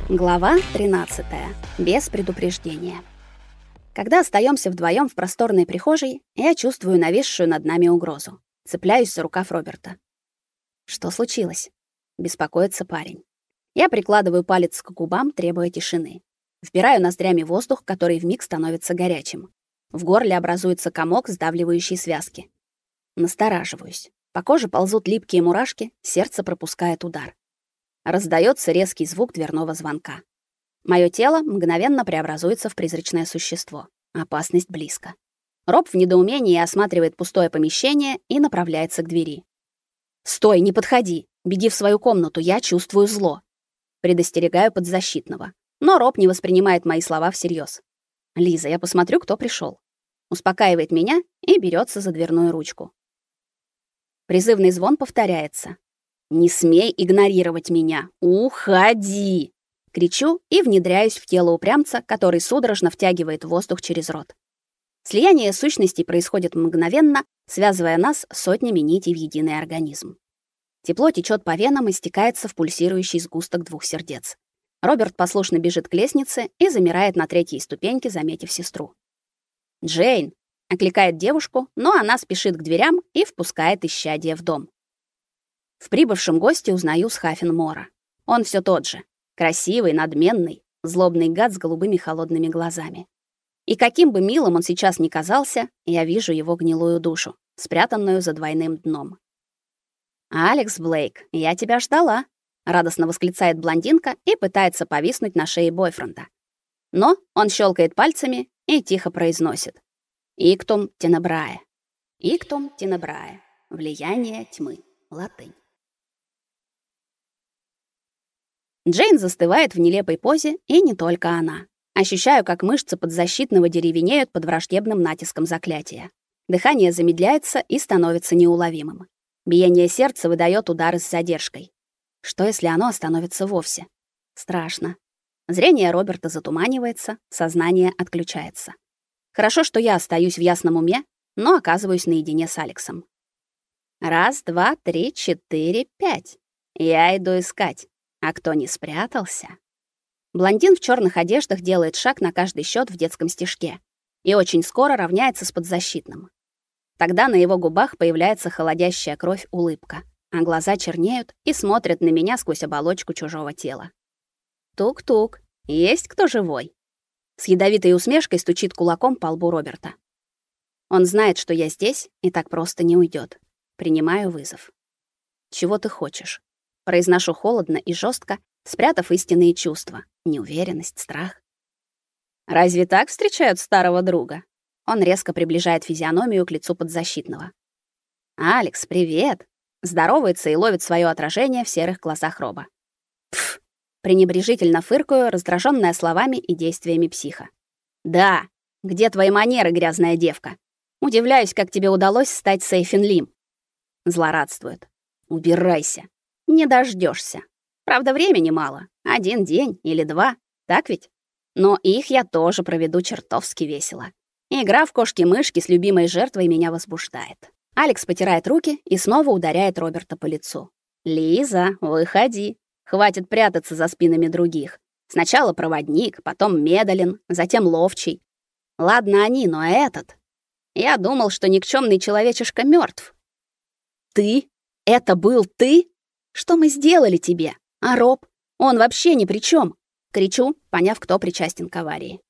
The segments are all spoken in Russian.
Глава 13. Без предупреждения. Когда остаёмся вдвоём в просторной прихожей, я чувствую нависшую над нами угрозу. Цепляюсь за рукав Роберта. Что случилось? Беспокоится парень. Я прикладываю палец к губам, требуя тишины. Вбираю ноздрями воздух, который вмиг становится горячим. В горле образуется комок сдавливающей связки. Настораживаюсь. По коже ползут липкие мурашки, сердце пропускает удар. Раздаётся резкий звук дверного звонка. Моё тело мгновенно преобразуется в призрачное существо. Опасность близко. Роб в недоумении осматривает пустое помещение и направляется к двери. «Стой, не подходи! Беги в свою комнату, я чувствую зло!» Предостерегаю подзащитного. Но Роб не воспринимает мои слова всерьез. «Лиза, я посмотрю, кто пришел». Успокаивает меня и берется за дверную ручку. Призывный звон повторяется. «Не смей игнорировать меня! Уходи!» Кричу и внедряюсь в тело упрямца, который судорожно втягивает воздух через рот. Слияние сущностей происходит мгновенно, связывая нас сотнями нитей в единый организм. Тепло течет по венам и стекается в пульсирующий сгусток двух сердец. Роберт послушно бежит к лестнице и замирает на третьей ступеньке, заметив сестру. «Джейн!» — окликает девушку, но она спешит к дверям и впускает исчадие в дом. В прибывшем госте узнаю Схафен Мора. Он все тот же. Красивый, надменный, злобный гад с голубыми холодными глазами. И каким бы милым он сейчас ни казался, я вижу его гнилую душу, спрятанную за двойным дном. «Алекс Блейк, я тебя ждала», — радостно восклицает блондинка и пытается повиснуть на шее бойфренда. Но он щелкает пальцами и тихо произносит: «Ictum tenebrae». «Ictum tenebrae». Влияние тьмы. Латынь. Джейн застывает в нелепой позе, и не только она. Ощущаю, как мышцы подзащитного деревенеют под враждебным натиском заклятия. Дыхание замедляется и становится неуловимым. Биение сердца выдаёт удары с задержкой. Что, если оно остановится вовсе? Страшно. Зрение Роберта затуманивается, сознание отключается. Хорошо, что я остаюсь в ясном уме, но оказываюсь наедине с Алексом. 1, 2, 3, 4, 5. Я иду искать. А кто не спрятался? Блондин в чёрных одеждах делает шаг на каждый счёт в детском стишке и очень скоро равняется с подзащитным. Тогда на его губах появляется холодящая кровь улыбка, а глаза чернеют и смотрят на меня сквозь оболочку чужого тела. Тук-тук. Есть кто живой? С ядовитой усмешкой стучит кулаком по лбу Роберта. Он знает, что я здесь, и так просто не уйдёт. Принимаю вызов. Чего ты хочешь? Произношу холодно и жестко, спрятав истинные чувства: неуверенность, страх. Разве так встречают старого друга? Он резко приближает физиономию к лицу подзащитного. «Алекс, привет!» Здоровается и ловит свое отражение в серых глазах Роба. Пф! Пренебрежительно фыркаю, раздраженная словами и действиями психа. «Да! Где твои манеры, грязная девка? Удивляюсь, как тебе удалось стать Сейфин Лим!» Злорадствует. «Убирайся! Не дождёшься. Правда, времени мало. 1 день или 2, так ведь? Но их я тоже проведу чертовски весело. Игра в кошки-мышки с любимой жертвой меня возбуждает». Алекс потирает руки и снова ударяет Роберта по лицу. «Лиза, выходи. Хватит прятаться за спинами других. Сначала проводник, потом Медалин, затем ловчий. Ладно они, но этот... Я думал, что никчёмный человечишка мёртв». «Ты? Это был ты? Что мы сделали тебе? А Роб? Он вообще ни при чём!» Кричу, поняв, кто причастен к аварии.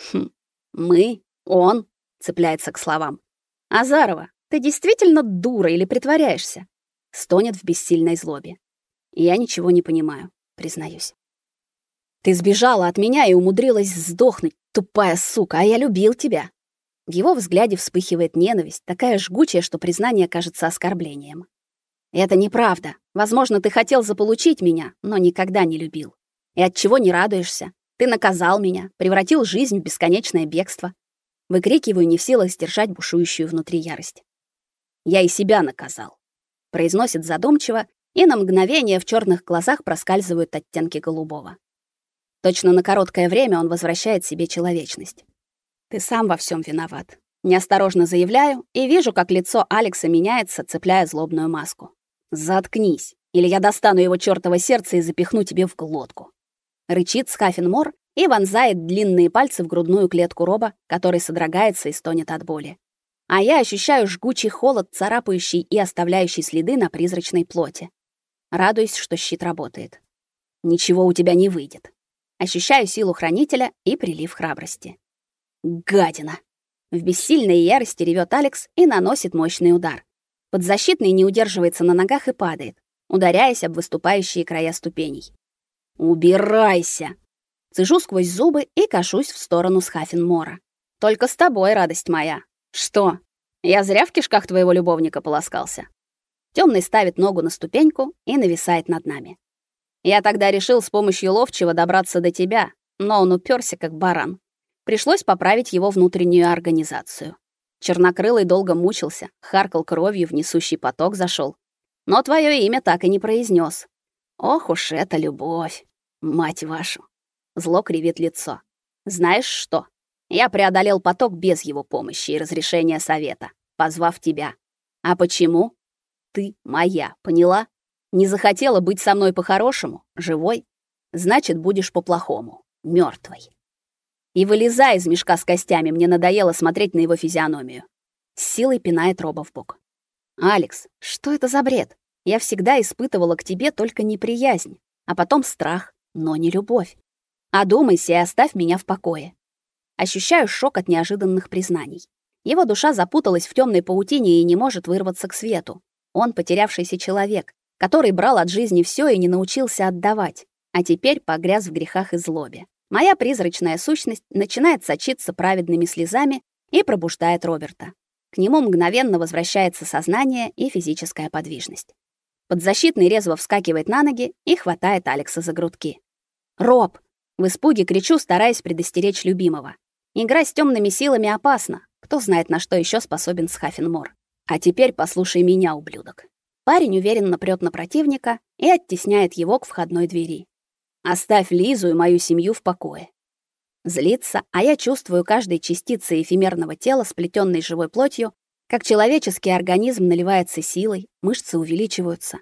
«Мы? Он?» — цепляется к словам. «Азарова, ты действительно дура или притворяешься?» Стонет в бессильной злобе. Я ничего не понимаю, признаюсь. «Ты сбежала от меня и умудрилась сдохнуть, тупая сука, а я любил тебя!» В его взгляде вспыхивает ненависть, такая жгучая, что признание кажется оскорблением. «Это неправда. Возможно, ты хотел заполучить меня, но никогда не любил. И отчего не радуешься? Ты наказал меня, превратил жизнь в бесконечное бегство». Выкрикиваю, не в силах сдержать бушующую внутри ярость. «Я и себя наказал», — произносит задумчиво, и на мгновение в чёрных глазах проскальзывают оттенки голубого. Точно на короткое время он возвращает себе человечность. «Ты сам во всём виноват». Неосторожно заявляю и вижу, как лицо Алекса меняется, цепляя злобную маску. «Заткнись, или я достану его чёртово сердце и запихну тебе в глотку». Рычит Схафенмор и вонзает длинные пальцы в грудную клетку Роба, который содрогается и стонет от боли. А я ощущаю жгучий холод, царапающий и оставляющий следы на призрачной плоти. Радуюсь, что щит работает. Ничего у тебя не выйдет. Ощущаю силу хранителя и прилив храбрости. Гадина! В бессильной ярости ревёт Алекс и наносит мощный удар. Подзащитный не удерживается на ногах и падает, ударяясь об выступающие края ступеней. «Убирайся!» Цежу сквозь зубы и кашусь в сторону Схафенмора. «Только с тобой, радость моя!» «Что? Я зря в кишках твоего любовника полоскался?» Тёмный ставит ногу на ступеньку и нависает над нами. «Я тогда решил с помощью ловчего добраться до тебя, но он упёрся как баран. Пришлось поправить его внутреннюю организацию. Чернокрылый долго мучился, харкал кровью, в несущий поток зашёл. Но твоё имя так и не произнёс. Ох уж эта любовь, мать вашу!» Зло кривит лицо. «Знаешь что? Я преодолел поток без его помощи и разрешения совета, позвав тебя. А почему? Ты моя, поняла? Не захотела быть со мной по-хорошему, живой? Значит, будешь по-плохому, мёртвой. И вылезай из мешка с костями, мне надоело смотреть на его физиономию». С силой пинает Роба в бок. «Алекс, что это за бред? Я всегда испытывала к тебе только неприязнь, а потом страх, но не любовь. Одумайся и оставь меня в покое». Ощущаю шок от неожиданных признаний. Его душа запуталась в тёмной паутине и не может вырваться к свету. Он потерявшийся человек, который брал от жизни всё и не научился отдавать, а теперь погряз в грехах и злобе. Моя призрачная сущность начинает сочиться праведными слезами и пробуждает Роберта. К нему мгновенно возвращается сознание и физическая подвижность. Подзащитный резво вскакивает на ноги и хватает Алекса за грудки. «Роб!» — в испуге кричу, стараясь предостеречь любимого. Игра с тёмными силами опасна. Кто знает, на что ещё способен Схафенмор. А теперь послушай меня, ублюдок. Парень уверенно прёт на противника и оттесняет его к входной двери. Оставь Лизу и мою семью в покое. Злится, а я чувствую каждой частицей эфемерного тела, сплетённой живой плотью, как человеческий организм наливается силой, мышцы увеличиваются.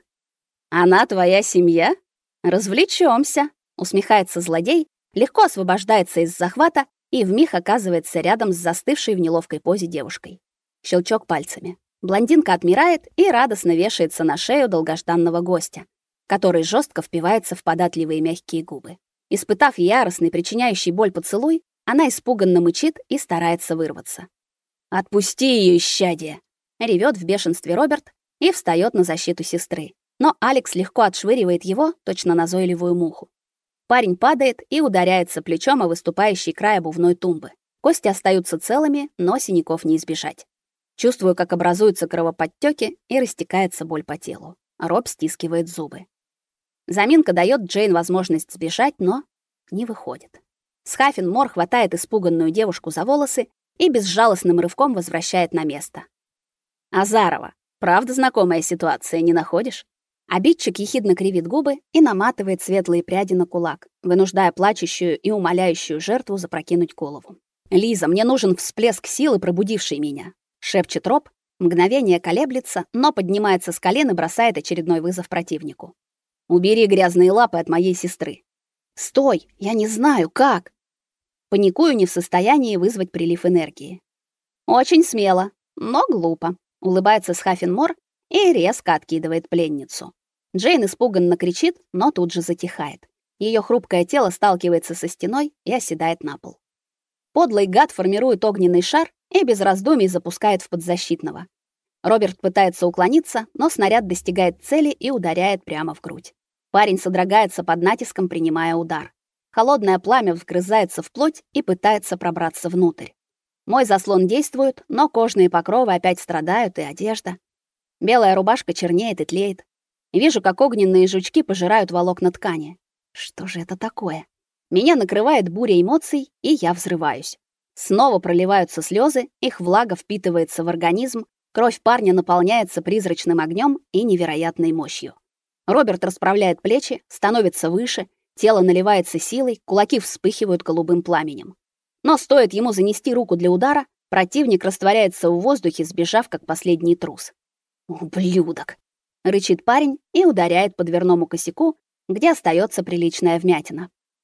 Она твоя семья? Развлечёмся, усмехается злодей, легко освобождается из захвата и вмиг оказывается рядом с застывшей в неловкой позе девушкой. Щелчок пальцами. Блондинка отмирает и радостно вешается на шею долгожданного гостя, который жестко впивается в податливые мягкие губы. Испытав яростный, причиняющий боль поцелуй, она испуганно мычит и старается вырваться. «Отпусти её, исчадие!» — ревёт в бешенстве Роберт и встаёт на защиту сестры. Но Алекс легко отшвыривает его, точно назойливую муху. Парень падает и ударяется плечом о выступающий край обувной тумбы. Кости остаются целыми, но синяков не избежать. Чувствую, как образуются кровоподтёки и растекается боль по телу. Роб стискивает зубы. Заминка даёт Джейн возможность сбежать, но не выходит. Схафенмор хватает испуганную девушку за волосы и безжалостным рывком возвращает на место. «Азарова, правда знакомая ситуация, не находишь?» Обидчик ехидно кривит губы и наматывает светлые пряди на кулак, вынуждая плачущую и умоляющую жертву запрокинуть голову. «Лиза, мне нужен всплеск силы, пробудивший меня», — шепчет Роб, мгновение колеблется, но поднимается с колен и бросает очередной вызов противнику. «Убери грязные лапы от моей сестры». «Стой, я не знаю, как». Паникую, не в состоянии вызвать прилив энергии. «Очень смело, но глупо», — улыбается Схафенмор и резко откидывает пленницу. Джейн испуганно кричит, но тут же затихает. Её хрупкое тело сталкивается со стеной и оседает на пол. Подлый гад формирует огненный шар и без раздумий запускает в подзащитного. Роберт пытается уклониться, но снаряд достигает цели и ударяет прямо в грудь. Парень содрогается под натиском, принимая удар. Холодное пламя вгрызается в плоть и пытается пробраться внутрь. Мой заслон действует, но кожные покровы опять страдают, и одежда. Белая рубашка чернеет и тлеет. Вижу, как огненные жучки пожирают волокна ткани. Что же это такое? Меня накрывает буря эмоций, и я взрываюсь. Снова проливаются слезы, их влага впитывается в организм, кровь парня наполняется призрачным огнем и невероятной мощью. Роберт расправляет плечи, становится выше, тело наливается силой, кулаки вспыхивают голубым пламенем. Но стоит ему занести руку для удара, противник растворяется в воздухе, сбежав как последний трус. «Ублюдок!» — рычит парень и ударяет по дверному косяку, где остается приличная вмятина.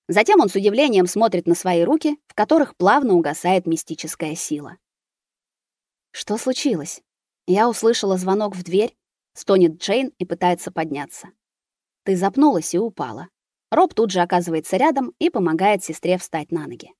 Затем он с удивлением смотрит на свои руки, в которых плавно угасает мистическая сила. Что случилось? Я услышала звонок в дверь, стонет Джейн и пытается подняться. Ты запнулась и упала. Роб тут же оказывается рядом и помогает сестре встать на ноги.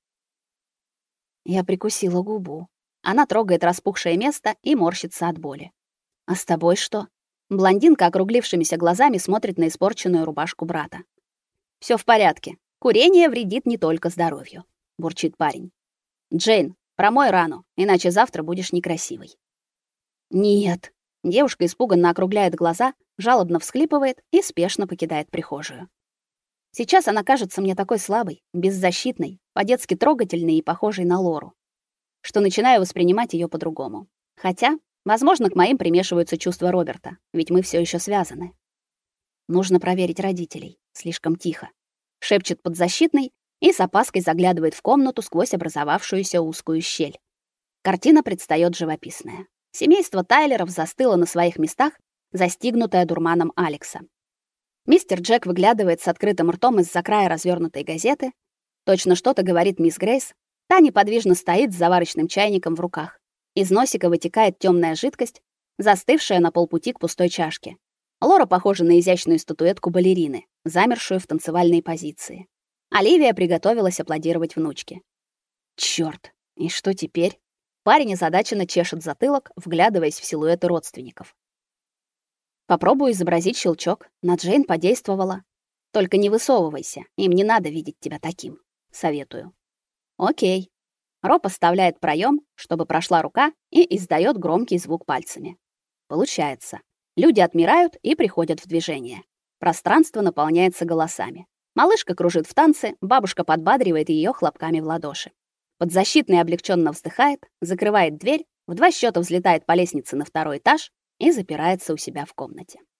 Я прикусила губу. Она трогает распухшее место и морщится от боли. А с тобой что? Блондинка округлившимися глазами смотрит на испорченную рубашку брата. Всё в порядке. Курение вредит не только здоровью, бурчит парень. Джейн, промой рану, иначе завтра будешь некрасивой. Нет. Девушка испуганно округляет глаза, жалобно всхлипывает и спешно покидает прихожую. Сейчас она кажется мне такой слабой, беззащитной, по-детски трогательной и похожей на Лору, что начинаю воспринимать её по-другому. Хотя, возможно, к моим примешиваются чувства Роберта, ведь мы всё ещё связаны. Нужно проверить родителей. Слишком тихо. Шепчет подзащитный и с опаской заглядывает в комнату сквозь образовавшуюся узкую щель. Картина предстаёт живописная. Семейство Тайлеров застыло на своих местах, застигнутое дурманом Алекса. Мистер Джек выглядывает с открытым ртом из-за края развёрнутой газеты. Точно что-то говорит мисс Грейс. Та неподвижно стоит с заварочным чайником в руках. Из носика вытекает тёмная жидкость, застывшая на полпути к пустой чашке. Лора похожа на изящную статуэтку балерины, замершую в танцевальной позиции. Оливия приготовилась аплодировать внучке. Чёрт, и что теперь? Парень озадаченно чешет затылок, вглядываясь в силуэты родственников. Попробую изобразить щелчок. На Джейн подействовало. Только не высовывайся, им не надо видеть тебя таким. Советую. Окей. Роб оставляет проём, чтобы прошла рука, и издаёт громкий звук пальцами. Получается. Люди отмирают и приходят в движение. Пространство наполняется голосами. Малышка кружит в танце, бабушка подбадривает её хлопками в ладоши. Подзащитный облегчённо вздыхает, закрывает дверь, в 2 счёта взлетает по лестнице на 2-й этаж и запирается у себя в комнате.